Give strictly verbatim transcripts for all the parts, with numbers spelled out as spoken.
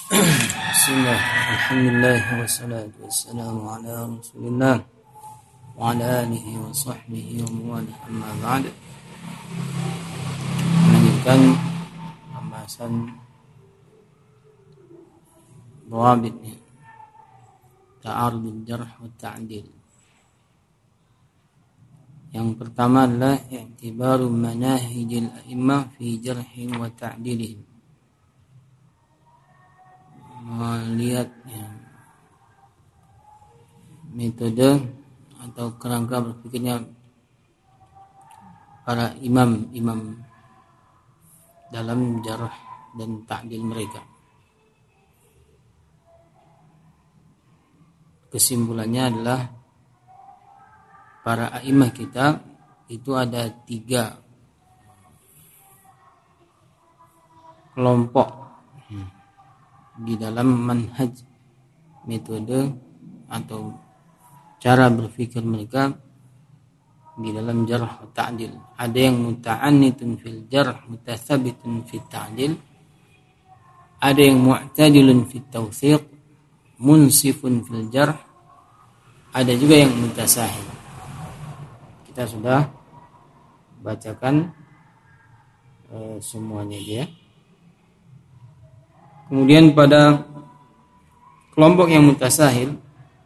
Bismillah, alhamdulillah, wassalatu wassalamu ala rasulillah wa ala alihi wa sahbihi wa mawala, amma ba'd. Melanjutkan pembahasan dhawabit ta'arudul jarh wa ta'dil. Yang pertama adalah i'tibaru manahijil a'immah fi jarhin wa ta'dilihim, melihat ya, metode atau kerangka berpikirnya para imam-imam dalam jarh dan ta'dil mereka. Kesimpulannya adalah para a'imah kita itu ada tiga kelompok di dalam manhaj, metode atau cara berpikir mereka di dalam jarh wa ta'dil. Ada yang muta'annitun fil jarh, mutathabitun fil ta'dil. Ada yang mu'tadilun fil tawthiq, munsifun fil jarh. Ada juga yang mutasahil. Kita sudah bacakan uh, semuanya dia. Kemudian pada kelompok yang mutasahil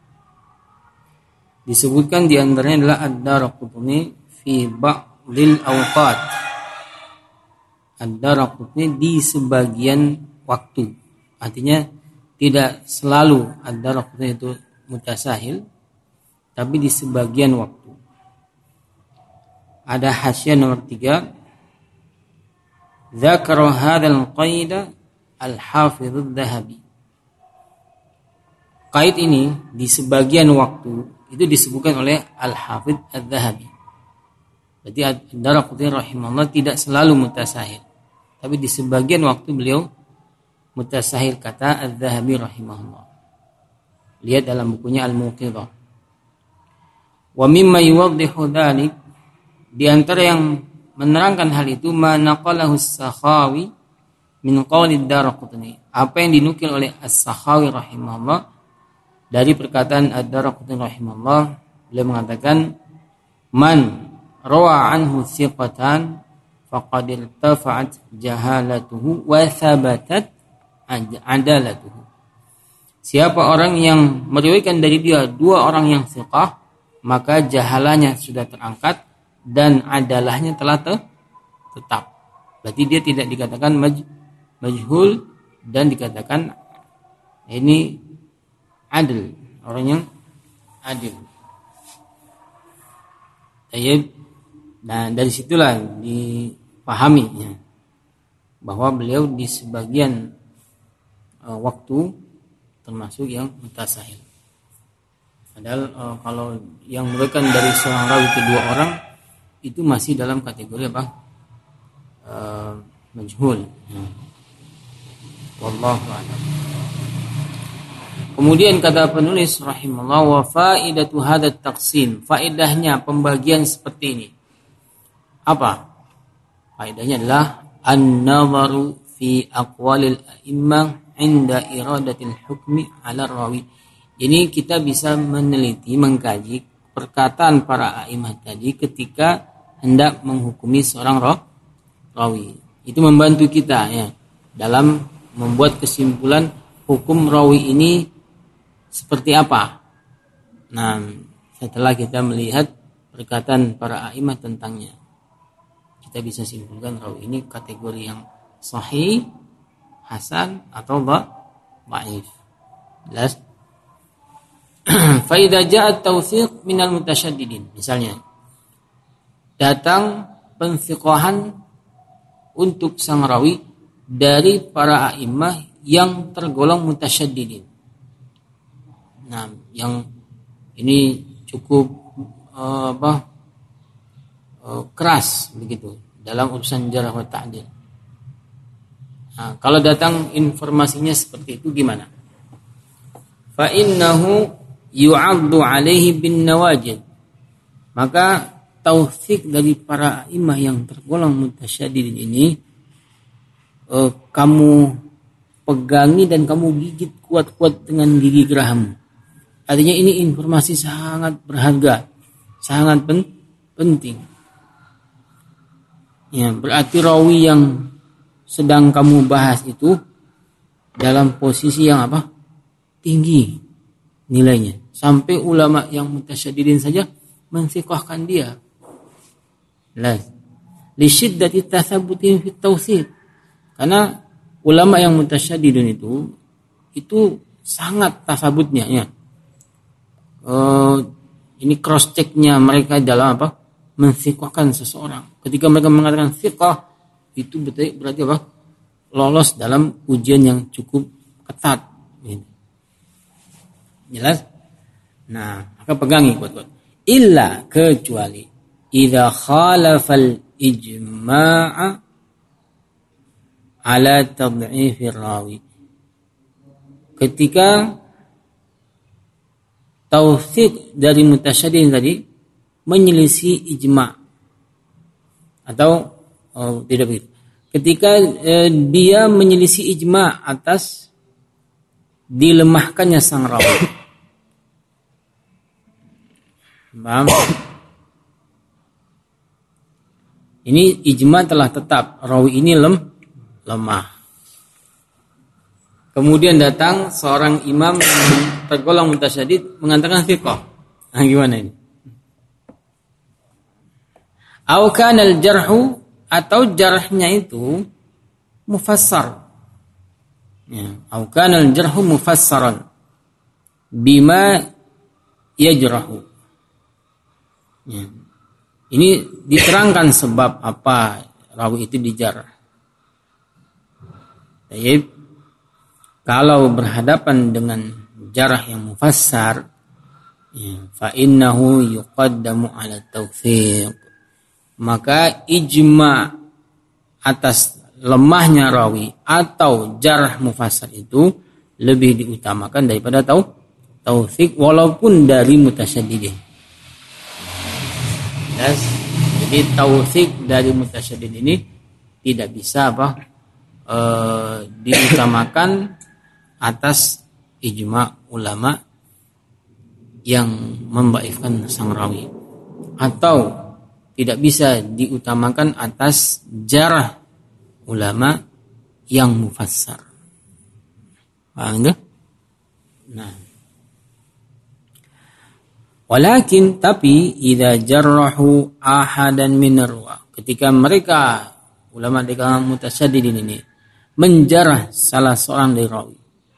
disebutkan di antaranya adalah ad-Daraqutni fi ba'dil awqat. Ad-Daraqutni di sebagian waktu. Artinya tidak selalu ad-Daraqutni itu mutasahil, tapi di sebagian waktu. Ada hasyiah nomor tiga. Dzakara hadzal qaida Al-Hafidz Adz-Dzahabi. Kait ini di sebagian waktu itu disebutkan oleh Al-Hafidz Adz-Dzahabi. Berarti Ad-Daraqutni rahimahullah tidak selalu mutasahil, tapi di sebagian waktu beliau mutasahil, kata Adz-Dzahabi rahimahullah. Lihat dalam bukunya Al-Muqidhah. Wa mimma yuwaddihu dzalik, di antara yang menerangkan hal itu, ma naqalahu as-Sakhawi min qawli ad-Daraqutni, apa yang dinukil oleh As-Sakhawi rahimahullah dari perkataan ad-Daraqutni rahimahullah. Beliau mengatakan, man rawa anhu thiqatan faqad irtafa'at jahalatuhu wa thabatat adalatuhu. Siapa orang yang meriwayatkan dari dia dua orang yang thiqah, maka jahalanya sudah terangkat dan adalahnya telah tetap. Berarti dia tidak dikatakan maj majhul dan dikatakan ini adil, orang yang adil. Tayyib. Nah, dari situlah dipahami ya, bahwa beliau di sebagian uh, waktu termasuk yang mutasahil. Padahal uh, kalau yang meriwayatkan dari seorang rawi ke dua orang itu masih dalam kategori apa? Uh, majhul. Hmm. Wallahu a'lam. Kemudian kata penulis rahimahullah, wa faidatu hadat taqsim, faedahnya pembagian seperti ini apa? Faedahnya adalah an-nazaru fi aqwalil a'immah inda iradatil hukmi 'ala rawi. Ini kita bisa meneliti, mengkaji perkataan para a'immah tadi ketika hendak menghukumi seorang rawi. Itu membantu kita ya dalam membuat kesimpulan hukum rawi ini seperti apa. Nah, setelah kita melihat perkataan para a'imah tentangnya, kita bisa simpulkan rawi ini kategori yang sahih, hasan atau dhaif. Jelas? Fa idza ja'a at-tawthiq minal mutasyaddidin. Misalnya, datang penfiqahan untuk sang rawi dari para a'imah yang tergolong mutasyaddidin. Nah, yang ini cukup uh, apa? Uh, keras begitu dalam urusan jarh wa ta'dil. Nah, kalau datang informasinya seperti itu gimana? Fa innahu yu'addu 'alaihi bin nawajid. Maka taufik dari para a'imah yang tergolong mutasyaddidin ini, eh, kamu pegangi dan kamu gigit kuat-kuat dengan gigi geraham. Artinya ini informasi sangat berharga, sangat pen- penting. Ya, berarti rawi yang sedang kamu bahas itu dalam posisi yang apa? Tinggi nilainya. Sampai ulama yang mutasyadidin saja mensiqahkan dia. Lah, li syiddati tathabbutin fi tawthid. Karena ulama yang mutasyadidin itu itu sangat tasabutnya ya. Uh, ini cross checknya mereka dalam apa? Mensiqahkan seseorang. Ketika mereka mengatakan siqah itu berarti, berarti apa? Lolos dalam ujian yang cukup ketat. Gitu. Jelas? Nah, maka pegangi kuat-kuat. Illa kecuali idza khalafal ijma'a ala tad'ifir rawi. Ketika taufiq dari mutasyaddiin tadi menyelisih ijma' atau oh, tidak begitu. Ketika eh, dia menyelisih ijma' atas dilemahkannya sang rawi. Paham? Ini ijma' telah tetap rawi ini lem, lemah. Kemudian datang seorang imam yang tergolong mutasyadid mengatakan thiqah. Nah, gimana ini? Au kana al-jarhu atau jarhnya itu mufassar. Ya, au kana al-jarhu mufassaran bima yajrahu. Ya. Ini diterangkan sebab apa rawi itu dijarah. Baik. Kalau berhadapan dengan jarah yang mufassar, ya, fa innahu yuqaddamu ala tawfiq. Maka ijma' atas lemahnya rawi atau jarah mufassar itu lebih diutamakan daripada tau tawfiq walaupun dari mutasyadidin. Yes. Jadi tawfiq dari mutasyadidin ini tidak bisa apa e, diutamakan atas ijma' ulama yang membaifkan sang rawi, atau tidak bisa diutamakan atas jarah ulama yang mufassar. Paham enggak? Nah, walakin tapi idza jarrahu ahadan min arwa, ketika mereka ulama di kalangan mutasyadidin ini menjarah salah seorang dari rawi.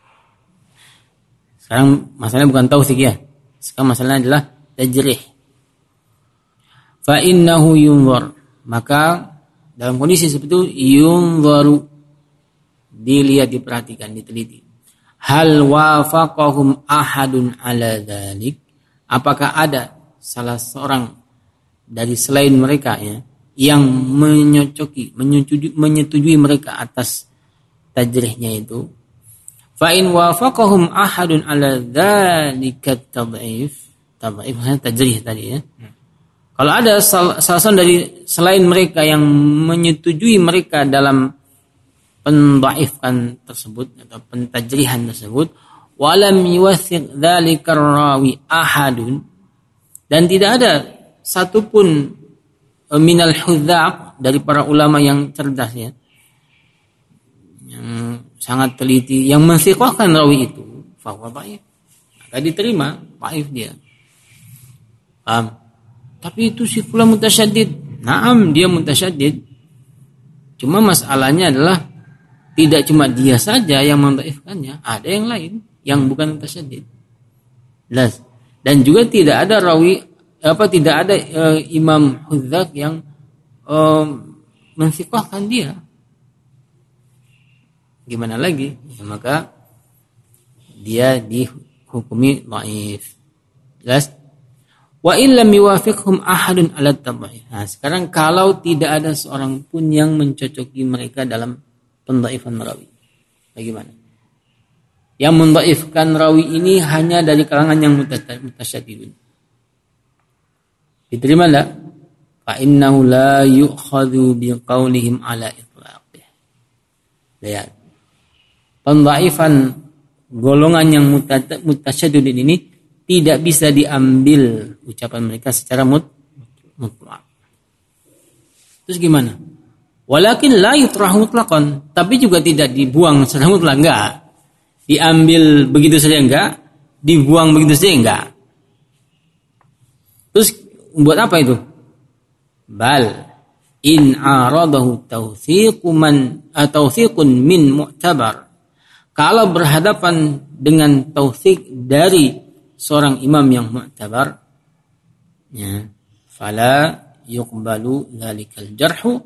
Sekarang masalahnya bukan tautsik ya. Sekarang masalahnya adalah tajrih. Fa innahu yunzar. Maka dalam kondisi seperti itu yunzaru, dilihat, diperhatikan, diteliti. Hal wafaqahum ahadun ala dzalik? Apakah ada salah seorang dari selain mereka ya yang menyocoki, menyetujui, menyetujui mereka atas tajrihnya itu? Fa in wafaqahum ahadun ala dzalika tad'if, tad'if tajrih tadi ya. Hmm. Kalau ada salah satu dari selain mereka yang menyetujui mereka dalam pendhaifkan tersebut atau pentajrihan tersebut, walam yuwathiq dzalika rawi ahadun, dan tidak ada satupun minal hudzaq dari para ulama yang cerdas ya, yang sangat teliti, yang mensiqahkan rawi itu, fa huwa dhaif, maka diterima dhaif dia. Paham? Tapi itu si fulan mutasyaddid. Naam, dia mutasyaddid. Cuma masalahnya adalah tidak cuma dia saja yang mendhaifkannya, ada yang lain yang bukan mutasyadid. Dan juga tidak ada rawi apa tidak ada uh, imam hudzaq yang uh, mensiqahkan dia. Gimana lagi? Ya, maka dia dihukumi dhaif. Jelas? Wa illam yuwafiqhum ahadun ala tad'if. Nah, sekarang kalau tidak ada seorang pun yang mencocoki mereka dalam pendhaifan rawi, bagaimana? Yang mendhaifkan rawi ini hanya dari kalangan yang mutasyadidun. Diterima enggak? Fa innahu la yu'khadhu biqaulihim ala itlaqih. Lihat. Pendhaifan golongan yang mutasyadidin ini tidak bisa diambil ucapan mereka secara mut, mutlak. Terus gimana? Walakin la yutrahu mutlaqan, tapi juga tidak dibuang secara mutlak, enggak. Diambil begitu saja enggak, dibuang begitu saja enggak. Terus buat apa itu? Bal in aradahu tawthiqu man atawthiqun min mu'tabar. Kalau berhadapan dengan tautsik dari seorang imam yang mu'tabar, ya, fala yuqbalu dzalikal jarhu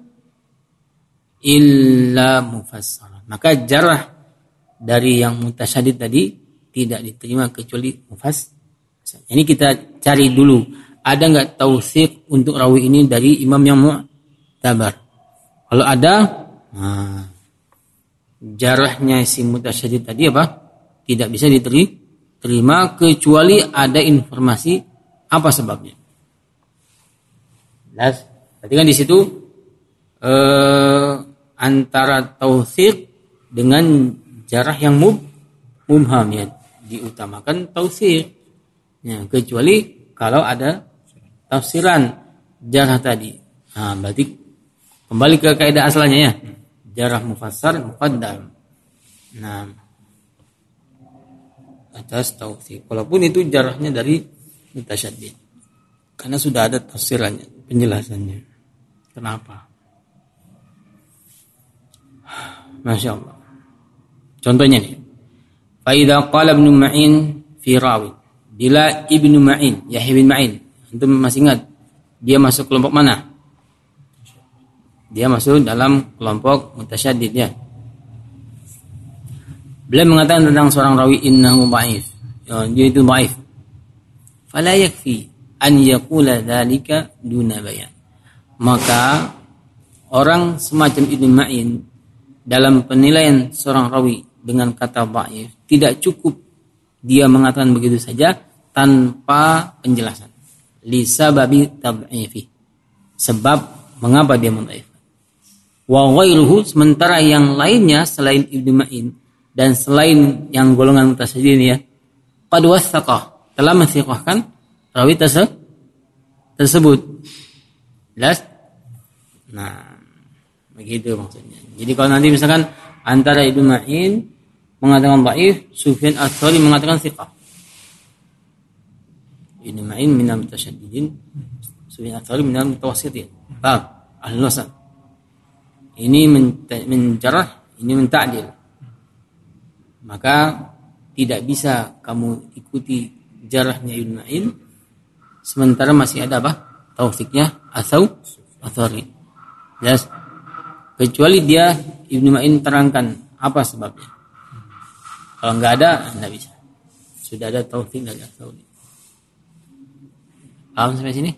illa mufassara. Maka jarh dari yang mutasyadid tadi tidak diterima kecuali mufassar. Ini kita cari dulu, ada enggak tautsik untuk rawi ini dari imam yang mu'tabar. Kalau ada, nah, jarahnya si mutasyadid tadi apa? Tidak bisa diterima kecuali ada informasi apa sebabnya. Jelas? Berarti kan di situ eh, antara tautsik dengan jarah yang mub, mubham ya, diutamakan tautsik. Ya, kecuali kalau ada tafsiran jarah tadi. Nah, berarti kembali ke kaidah asalnya ya. Jarah mufassar muqaddam. Nah, atas tautsik. Walaupun itu jarahnya dari mutasyaddid. Karena sudah ada tafsirannya, penjelasannya. Kenapa? Masya Allah. Contohnya nih. Fa idza qala Ibnu Ma'in fi rawi. Bila Ibnu Ma'in, Yahya bin Ma'in, antum masih ingat dia masuk kelompok mana? Dia masuk dalam kelompok mutasyaddid ya. Beliau mengatakan tentang seorang rawi innahu dhaif. Ya, dia itu dhaif. Fala yakfi an yaqula dzalika duna bayan. Maka orang semacam Ibnu Ma'in dalam penilaian seorang rawi dengan kata dhaif tidak cukup dia mengatakan begitu saja tanpa penjelasan. Li sababi tad'ifi. Sebab mengapa dia mendhaif. Wa ghairuhu, sementara yang lainnya selain Ibnu Ma'in dan selain yang golongan mutasyaddiin ya, qad wasaqah, telah mensiqahkan rawi tersebut. Jelas? Nah, begitu maksudnya. Jadi kalau nanti misalkan antara Ibnu Ma'in mengatakan dhaif, Sufyan Ats-Tsauri mengatakan thiqah. Ibnu Ma'in minal mutasyaddidin, Sufyan Ats-Tsauri minal mutawassitin. Bab al-wasat. Ini menjarah, ini menta'dil. Maka tidak bisa kamu ikuti jarahnya Ibnu Ma'in sementara masih ada apa? Tausiknya atau Ats-Tsauri. Jelas? Kecuali dia Ibnu Ma'in terangkan apa sebabnya. Kalau enggak ada, enggak bisa. Sudah ada tausik dari Ats-Tsauri. Paham sampai sini?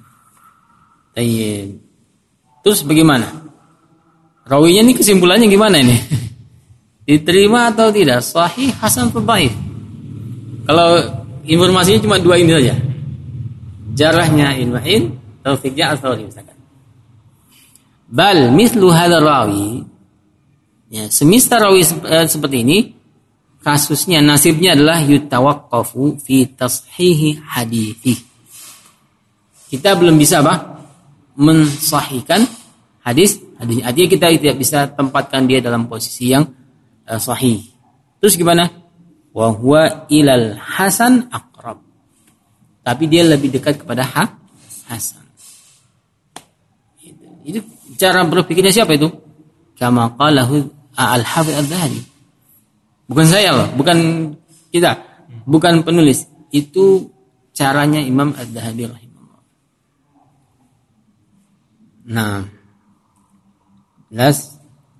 Hmm. Terus bagaimana? Rawinya ini kesimpulannya gimana ini? Diterima atau tidak? Sahih, hasan, atau dhaif? Kalau informasinya cuma dua ini saja. Jarahnya Ibnu Ma'in, taufiknya Ats-Tsauri misalkan. Bal mislu hadzal rawi. Ya, semisal rawi seperti ini, kasusnya nasibnya adalah yutawaqqafu fi tashihi hadithi. Kita belum bisa apa? Mensahihkan hadis hadisnya. Artinya kita tidak bisa tempatkan dia dalam posisi yang uh, sahih. Terus gimana? Wa huwa ilal hasan aqrab. Tapi dia lebih dekat kepada ha, hasan. Itu, itu cara berpikirnya siapa itu? Kama qalahu al-Hafidz Adz-Dzahabi. Bukan saya loh, bukan kita, bukan penulis. Itu caranya Imam Adz-Dzahabi rahimahullah. Nah, jelas.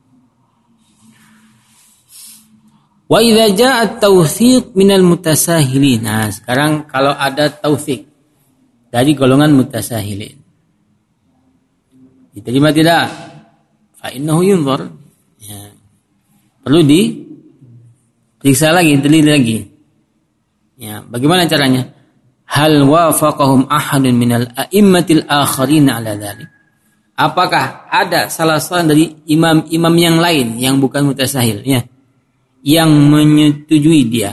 Wa idza jaa at-tawthiq minal mutasahilin. Nah, sekarang kalau ada tautsik dari golongan mutasahilin, diterima tidak? Fa innahu yunzar. Ya. Perlu diperiksa lagi, teliti lagi. Ya, bagaimana caranya? Hal wafaqahum ahadun minal a'immatil akharin ala dzalik. Apakah ada salah seorang dari imam-imam yang lain yang bukan mutasahil ya, yang menyetujui dia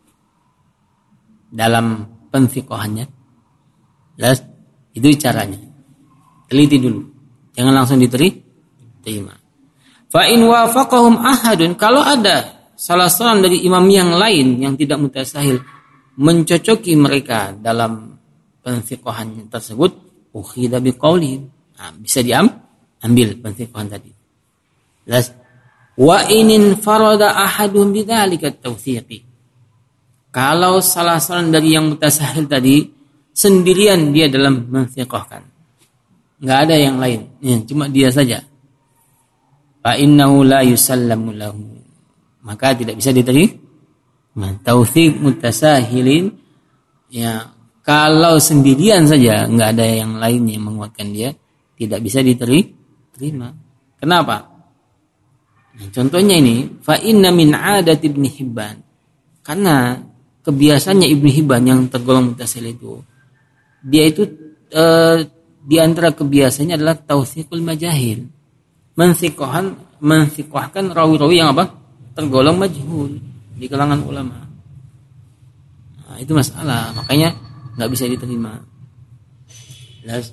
dalam penfiqahannya. Jelas? Itu caranya. Teliti dulu. Jangan langsung diterima. Fa in wafaqahum ahadun, kalau ada salah seorang dari imam yang lain yang tidak mutasahil mencocoki mereka dalam penfiqahan tersebut, ukhidha biqaulihim. Nah, bisa diambil penfiqahan tadi. Jelas? Wa inin farada ahadun bidzalika tawthiqi. Kalau salah seorang dari yang mutasahil tadi sendirian dia dalam menfiqahkan, enggak ada yang lain, ya, cuma dia saja, fa innahu la yusallamu lahu, maka tidak bisa diterima. Tawthiq mutasahilin, ya, kalau sendirian saja enggak ada yang lain yang menguatkan dia, tidak bisa diterima. Kenapa? Nah, contohnya ini, fa inna min 'adati Ibnu Hibban, karena kebiasaannya Ibnu Hibban yang tergolong mutasahil itu, dia itu e, di antara kebiasaannya adalah tautsiqul majahil, mensiqahkan mensiqahkan rawi-rawi yang apa? Tergolong majhul di kalangan ulama. Nah, itu masalah, makanya nggak bisa diterima. Jelas.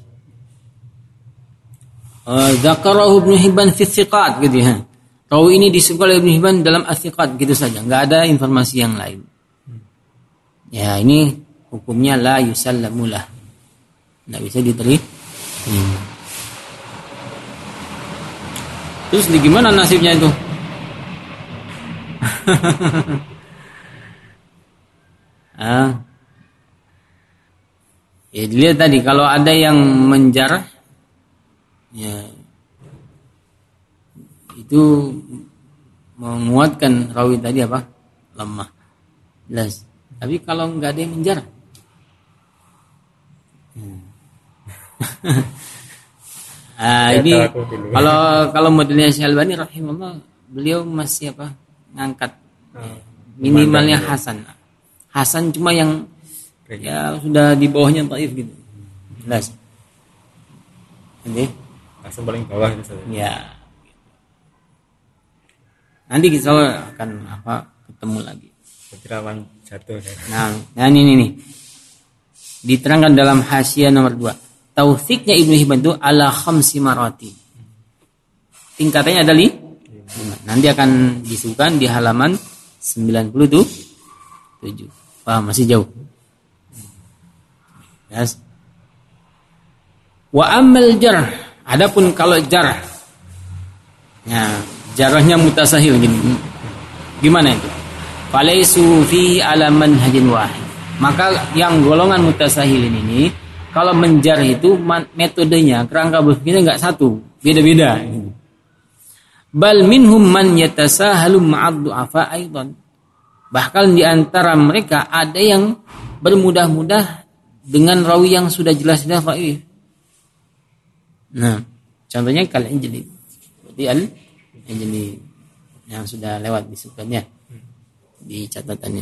Dzakarahu Ibnu Hibban fi thiqat, gitu ya. Rawi ini disebutkan oleh Ibnu Hibban dalam as-thiqat, gitu saja, nggak ada informasi yang lain. Ya, ini hukumnya la yusallamu lah, nggak bisa diterima. Hmm. Terus di gimana nasibnya itu? ah. Ya dilihat tadi, kalau ada yang menjarah, ya itu menguatkan rawi tadi apa? Lemah. Jelas. Tapi kalau nggak ada yang menjarah, hmm. ah, ini kalau kalau modelnya Syekh Albani rahimahullah, beliau masih apa? Ngangkat ya, minimalnya Hasan. Hasan cuma yang ya sudah di bawahnya dhaif gitu. Jelas. Ini Hasan paling bawah itu saja. Ya. Nanti kita akan apa? Ketemu lagi. Rawan jatuh. Nah, nah ini nih. Diterangkan dalam hasyiah nomor dua. Tautsiqnya Ibnu Hibban itu ala khamsi marati. Tingkatannya ada lima. Nanti akan disebutkan di halaman sembilan puluh tujuh. Wah, masih jauh. Yes. Wa amal jarh. Adapun kalau jarh, ya, jarahnya mutasahil gini. Gimana itu? Falaisu fi ala manhajin wahid. Maka yang golongan mutasahilin ini, kalau menjarh itu metodenya, kerangka berpikirnya enggak satu, beda-beda. Bal minhum man yatasahalu ma'ad du'afa aidan. Bahkan di antara mereka ada yang bermudah-mudah dengan rawi yang sudah jelas-jelas dhaif. Nah, contohnya kalian jadi seperti al-Ajli yang sudah lewat disebutkannya di catatannya.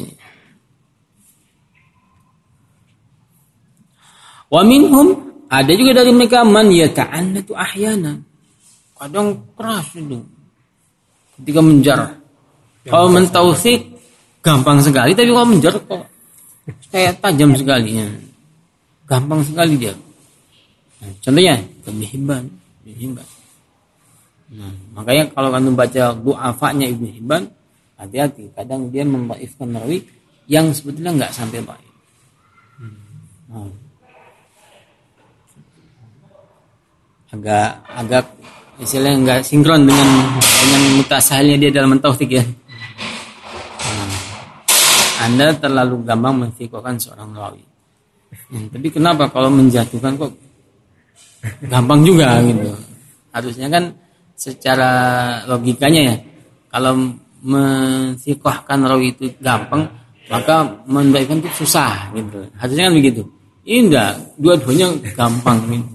Wa minhum, ada juga dari mereka man yata'annatu ahyana. Kadang keras itu ketika menjarah. Kalau mentautsik gampang sekali, tapi kalau menjarah kok kayak tajam sekali ya. Gampang sekali dia. Nah, contohnya Ibnu Hibban, Ibnu Hibban. Nah, makanya kalau kamu baca du'afanya Ibnu Hibban, hati-hati, kadang dia membaifkan rawi yang sebetulnya enggak sampai baik. Nah, agak agak istilahnya enggak sinkron dengan dengan mutasahilnya dia dalam mentautsik ya. Nah, Anda terlalu gampang menfiqahkan seorang rawi. Hmm, tapi kenapa kalau menjatuhkan kok gampang juga gitu? Harusnya kan secara logikanya ya, kalau menfiqahkan rawi itu gampang, maka menbaikkan itu susah gitu. Harusnya kan begitu. Ini enggak, dua-duanya gampang gitu.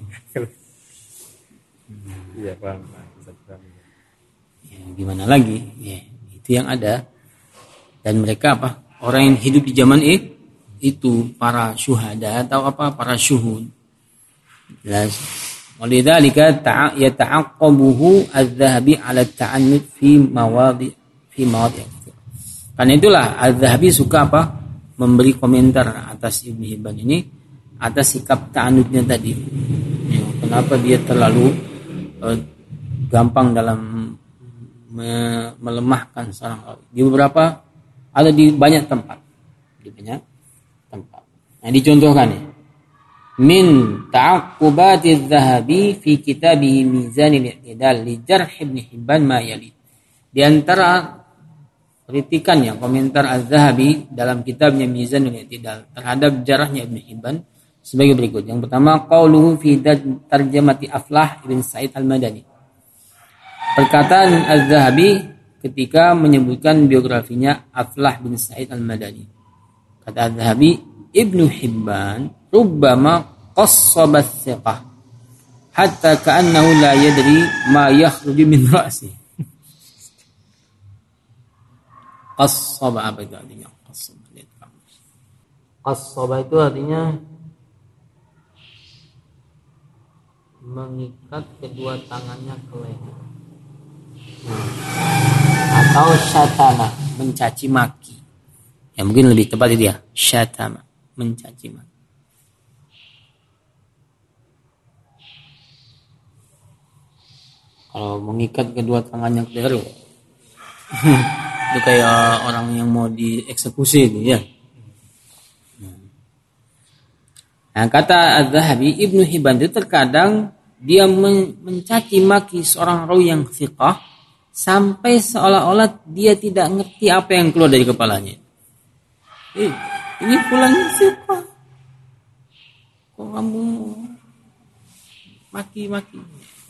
Iya, paham. Ya, gimana lagi? Ya, itu yang ada. Dan mereka apa? Orang yang hidup di zaman itu, itu para syuhada atau apa? Para syuhud. Jelas. Walidzalika yata'aqqabuhu adz-Dzahabi 'ala at-ta'annud fi mawadi' fi mawadi'. Karena itulah Az-Zahabi suka apa? Memberi komentar atas Ibnu Hibban ini atas sikap ta'anudnya tadi. Ya, kenapa dia terlalu uh, gampang dalam me- melemahkan seorang rawi. Di beberapa ada di banyak tempat. Di banyak tempat. Nah, dicontohkan ya. Min ta'aqqubati Az-Zahabi fi kitabihi Mizanul I'tidal li Jarh Ibn Hibban ma yali. Di antara kritikannya komentar Az-Zahabi dalam kitabnya Mizanul I'tidal terhadap jarahnya Ibn Hibban sebagai berikut. Yang pertama, qauluhu fi tarjamati Aflah ibn Sa'id Al-Madani. Perkataan Az-Zahabi ketika menyebutkan biografinya Aflah bin Sa'id Al-Madani. Kata Az-Zahabi, Ibnu Hibban rubbama qassaba thiqah hatta ka'annahu la yadri ma yakhruju min ra'si. Qassaba apa itu artinya? Qassaba. Qassaba itu artinya mengikat kedua tangannya ke leher. Atau syatama, mencaci maki. Ya mungkin lebih tepat itu ya, syatama, mencaci maki. Kalau mengikat kedua tangannya ke leher itu kayak orang yang mau dieksekusi itu ya. Nah, kata Az-Zahabi, Ibnu Hibban itu terkadang dia mencaci maki seorang rawi yang thiqah sampai seolah-olah dia tidak ngerti apa yang keluar dari kepalanya. Eh, ini pulang thiqah. Kok kamu maki-maki?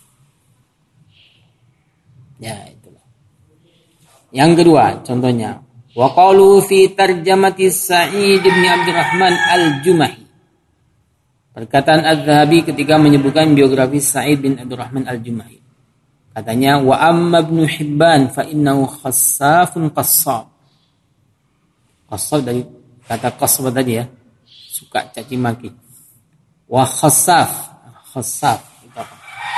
Ya, itulah. Yang kedua, contohnya, wa qalu fi tarjamati Sa'id bin Abdurrahman Al-Jumahi. Perkataan Az-Zahabi ketika menyebutkan biografi Sa'id bin Abdurrahman Al-Jumahi. Katanya, wa amma Ibnu Hibban fa innahu khassafun qassab. Qassab dari kata qassab tadi ya, suka caci maki. Wa khassaf, khassaf itu apa?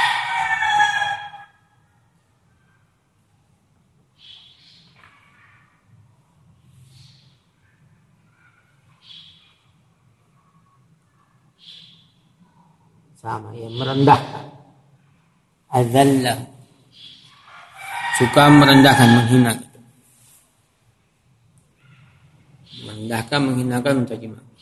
Sama ya, merendahkan. Adzallah, suka merendahkan, menghina. Merendahkan, menghinakan, mencaci maki.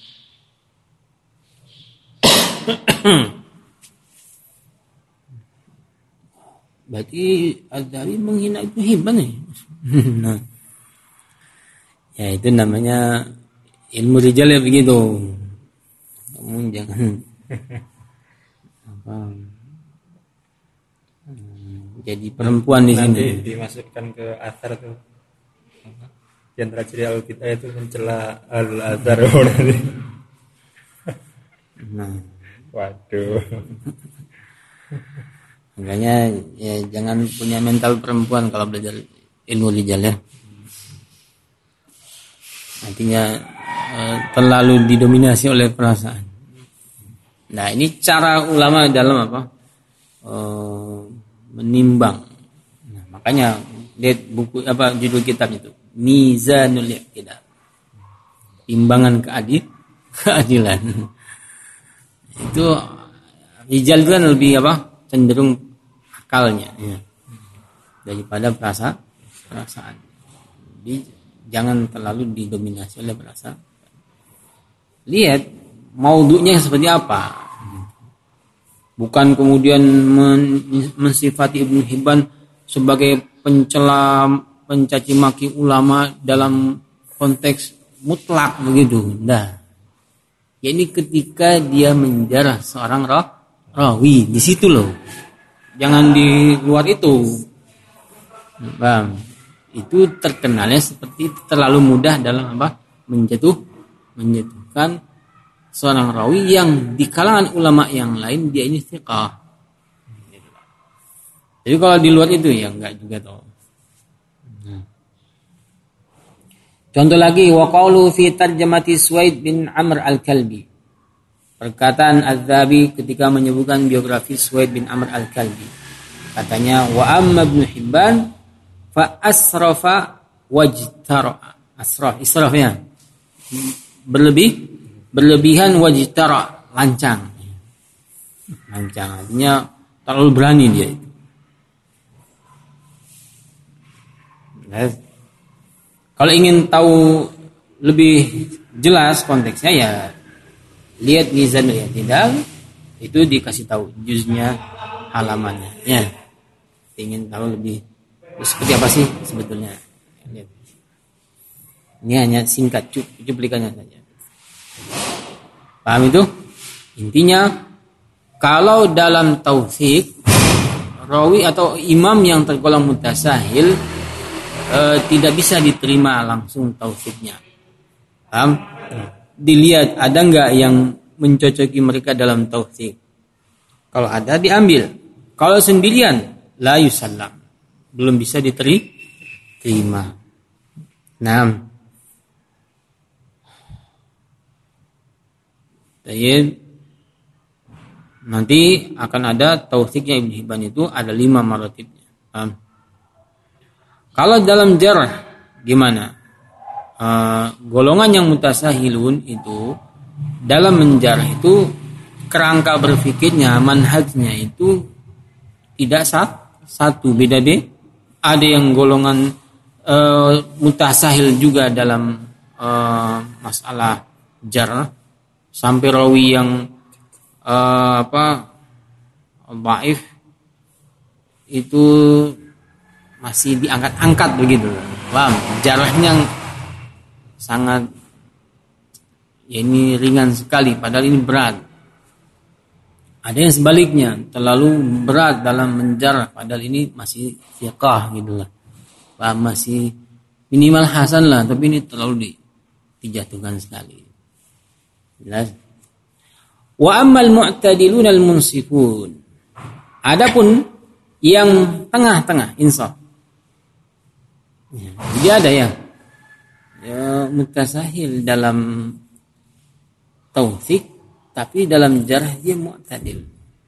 Berarti Az-Zahabi menghina Ibnu Hibban nih. Nah, ya itu namanya ilmu rijal ya begitu. Kamu jangan apa, jadi perempuan di sini. Nanti dimasukkan ke athar tuh. Di antara ciri al kita itu mencela al-athar. Nah, waduh. makanya ya jangan punya mental perempuan kalau belajar ilmu rijal ya. Nantinya eh, terlalu didominasi oleh perasaan. Nah, ini cara ulama dalam apa? Uh, menimbang. Nah, makanya lihat buku apa judul kitab itu, Mizanul I'tidal. Timbangan keadil, keadilan. Itu rijal itu kan lebih apa? Cenderung akalnya ya. Daripada perasa, perasaan. Jadi jangan terlalu didominasi oleh perasaan. Lihat maudhu'nya seperti apa. Bukan kemudian men- mensifati Ibnu Hibban sebagai pencela, pencaci maki ulama dalam konteks mutlak begitu. Nah, ya ini ketika dia menjarah seorang ra- rawi di situ loh. Jangan di luar itu. Bang, itu terkenalnya seperti terlalu mudah dalam apa? Menjatuh, menjatuhkan seorang rawi yang di kalangan ulama yang lain dia ini thiqah. Jadi kalau di luar itu ya enggak juga toh. Nah. Contoh lagi, wa qaulu fi tarjamati Suwaid bin Amr Al-Kalbi. Perkataan Az-Zahabi ketika menyebutkan biografi Suwaid bin Amr Al-Kalbi. Katanya, wa amma Ibnu Hibban fa asrafa wajtara. Asraf, israfnya berlebih, berlebihan, wajtara, lancang. Lancang artinya terlalu berani dia itu. Nah, kalau ingin tahu lebih jelas konteksnya ya lihat Mizanul I'tidal, itu dikasih tahu juznya, halamannya. Ya. Ingin tahu lebih seperti apa sih sebetulnya. Lihat. Ini hanya singkat cuplikannya saja. Paham itu? Intinya kalau dalam tauhid rawi atau imam yang tergolong mutasahil eh, tidak bisa diterima langsung tauhidnya. Paham? Dilihat ada enggak yang mencocoki mereka dalam tauhid. Kalau ada diambil. Kalau sendirian la yusallam. Belum bisa diterima. Nah. Jadi nanti akan ada tauhidnya Ibnu Hibban itu ada lima maratibnya. Paham? Kalau dalam jarh gimana? Uh, golongan yang mutasahilun itu dalam menjarah itu kerangka berpikirnya, manhajnya itu tidak satu, beda deh. Ada yang golongan uh, mutasahil juga dalam uh, masalah jarh sampai rawi yang uh, apa dhaif itu masih diangkat-angkat begitu. Paham? Jarahnya sangat ya ini ringan sekali padahal ini berat. Ada yang sebaliknya terlalu berat dalam menjarah padahal ini masih thiqah gitu lah. Masih minimal hasan lah tapi ini terlalu di, dijatuhkan sekali. Jelas. Wa ammal mu'tadilun al-munsifun. Adapun yang tengah-tengah insaf. Ya, jadi ada yang ya, mutasahil dalam tauhid tapi dalam jarh dia mu'tadil.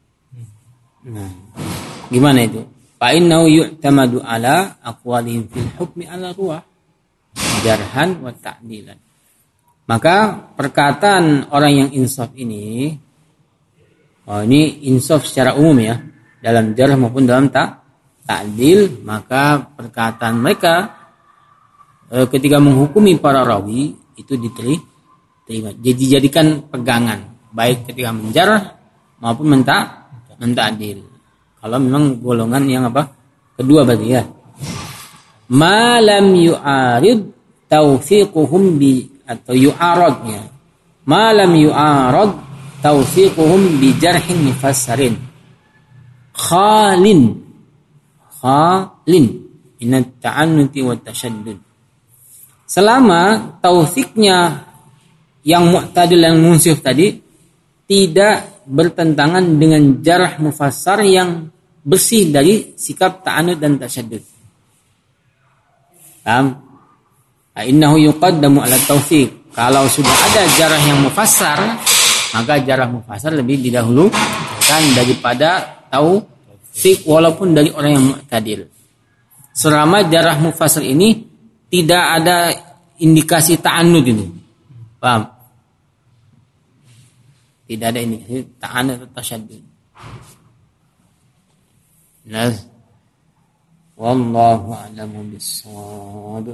Nah, gimana itu? Fa innahu yu'tamadu ala aqwalihim fil hukmi ala ruah jarhan wa ta'dilan. Maka perkataan orang yang insaf ini, oh ini insaf secara umum ya, dalam jarh maupun dalam ta, ta'dil, maka perkataan mereka e, ketika menghukumi para rawi itu diterima, jadi jadikan pegangan, baik ketika menjarh maupun menta, menta'dil. Kalau memang golongan yang apa? Kedua berarti ya. Ma lam yu'arid taufiquhum bi atau yu'aradnya ma lam yu'arad tawfiquhum bi jarhin mufassarin khalin khalin minat ta'annuti wa tashaddud. Selama taufiknya yang mu'tadil dan munsif tadi tidak bertentangan dengan jarh mufassar yang bersih dari sikap ta'annud dan tashaddud. Paham? Innahu yuqaddamu ala taufiq. Kalau sudah ada jarah yang mufassar, maka jarah mufassar lebih didahulukan daripada taufiq walaupun dari orang yang mu'tadil. Selama jarah mufassar ini tidak ada indikasi ta'annud itu. Paham? Tidak ada indikasi ta'annud atau tasyaddud. Nah, wallahu a'lamu bis-shawab.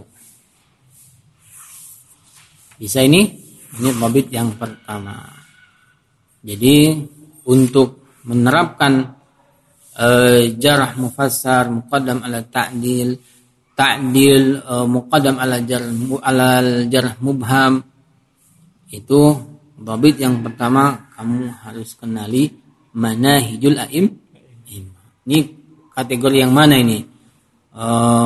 Bisa ini, ini mabit yang pertama. Jadi untuk menerapkan e, jarh mufassar muqaddam ala ta'dil, ta'dil e, muqaddam ala jarh ala jarh mubham, itu mabit yang pertama kamu harus kenali manahijul a'im. Ini kategori yang mana ini? E,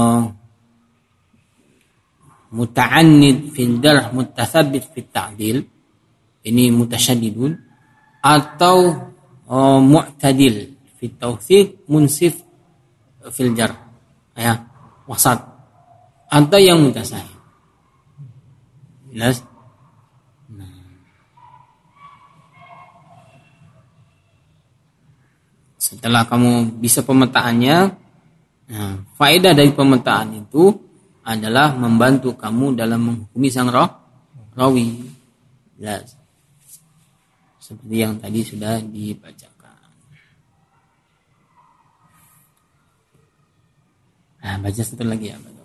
muta'annid fil jarh mutatsabbit fit ta'dil, ini mutasyaddidun, atau uh, mu'tadil fit tawfiq munsif fil jarh ya wasat, atau yang mutasahil. Jelas? Nah. Setelah kamu bisa pemetaannya, nah, faedah dari pemetaan itu adalah membantu kamu dalam menghukumi sang roh, rawi. Jelas. Seperti yang tadi sudah dibacakan. Nah, baca satu lagi ya.